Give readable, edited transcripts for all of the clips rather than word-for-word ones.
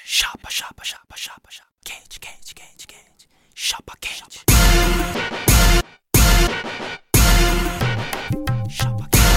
Chapa, chapa, chapa, chapa, chapa. Quente, quente, quente, quente. Chapa quente. Chapa quente.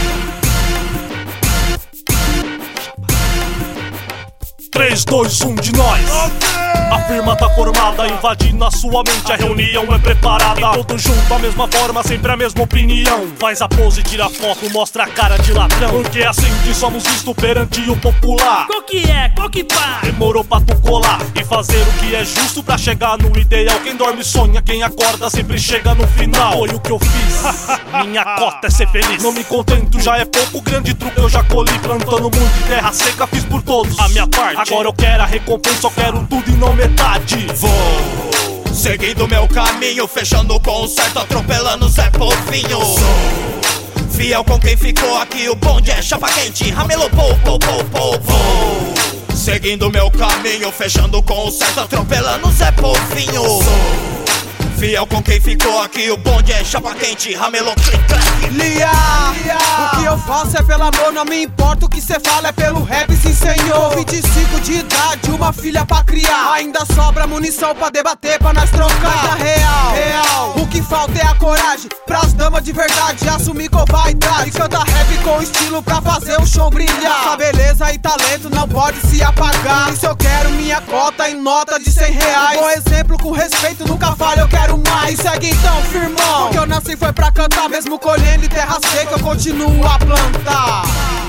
3, 2, 1 de nós. A firma tá formada, invadindo a sua mente. A reunião é preparada, e todos juntos, a mesma forma, sempre a mesma opinião. Faz a pose, tira a foto, mostra a cara de ladrão. Porque é assim que somos vistos perante o popular. Qual que é? Qual que pá? Demorou pra tu colar e fazer o que é justo pra chegar no ideal. Quem dorme sonha, quem acorda sempre chega no final. Foi o que eu fiz, minha cota é ser feliz. Não me contento, já é pouco, grande truque eu já colhi. Plantando muito de terra seca, fiz por todos a minha parte. Agora eu quero a recompensa, eu quero tudo e não metade. Vou seguindo meu caminho, fechando o concerto, atropelando Zé Povinho. Sou fiel com quem ficou aqui, o bonde é chapa quente, ramelou pou, pou, pou, pou. Vou seguindo meu caminho, fechando o concerto, atropelando Zé Povinho. Sou fiel com quem ficou aqui, o bonde é chapa quente, ramelou clic, clac. Lia, o que eu faço é pelo amor, não me importa o que cê fala, é pelo rap, sim senhor. 25 de idade, uma filha pra criar, ainda sobra munição pra debater, pra nós trocar. Mas na real, o que falta é a coragem, pras damas de verdade, assumir com vaidade. E canta rap com estilo pra fazer o show brilhar. Essa beleza e talento não pode se apagar. Por isso eu quero minha cota em nota de 100 reais. Bom exemplo com respeito, nunca falha, eu quero mais. Segue então, firmão, porque eu nasci foi pra cantar. Mesmo colhendo em terra seca, eu continuo a plantar.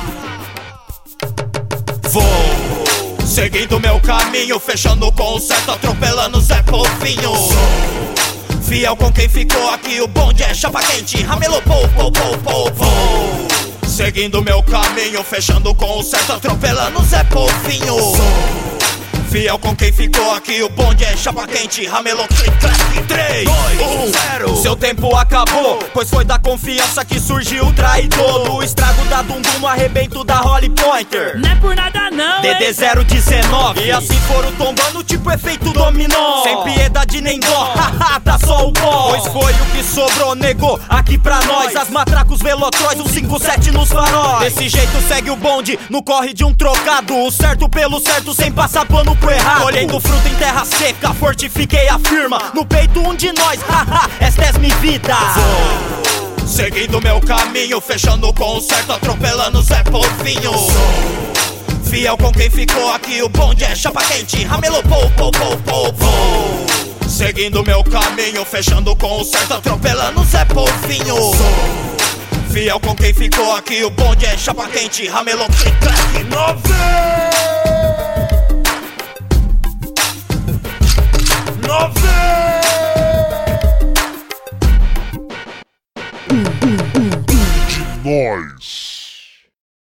Vou seguindo meu caminho, fechando o concerto, atropelando Zé Povinho. Sou fiel com quem ficou aqui, o bonde é chapa quente, ramelou pou, pou, pou, pou. Vou seguindo meu caminho, fechando o concerto, atropelando Zé Povinho. Sou fiel com quem ficou aqui, o bonde é chapa quente, ramelou clic, clac. 3, 2, 1, 0. Seu tempo acabou, pois foi da confiança que surgiu o traidor. No estrago da Dundum, no arrebento da Holly Pointer. Não é por nada não, DD 019. E assim foram tombando, tipo efeito dominó. Sem piedade nem dó, haha, tá só o pó. Pois foi o que sobrou, negou aqui pra nós. As matracos velotróis, 157 nos faróis. Desse jeito segue o bonde, no corre de um trocado. O certo pelo certo, sem passar pano pro errado. Colhendo fruta em terra seca, fortifiquei a firma. No peito um de nós, haha, esta é minha vida. Vou seguindo meu caminho, fechando o concerto, atropelando Zé Povinho. Sou fiel com quem ficou aqui, o bonde é chapa quente, ramelou pou, pou, pou, pou. Vou seguindo meu caminho, fechando o concerto, atropelando Zé Povinho. Sou fiel com quem ficou aqui, o bonde é chapa quente, ramelou clic, clac. 9. De nós.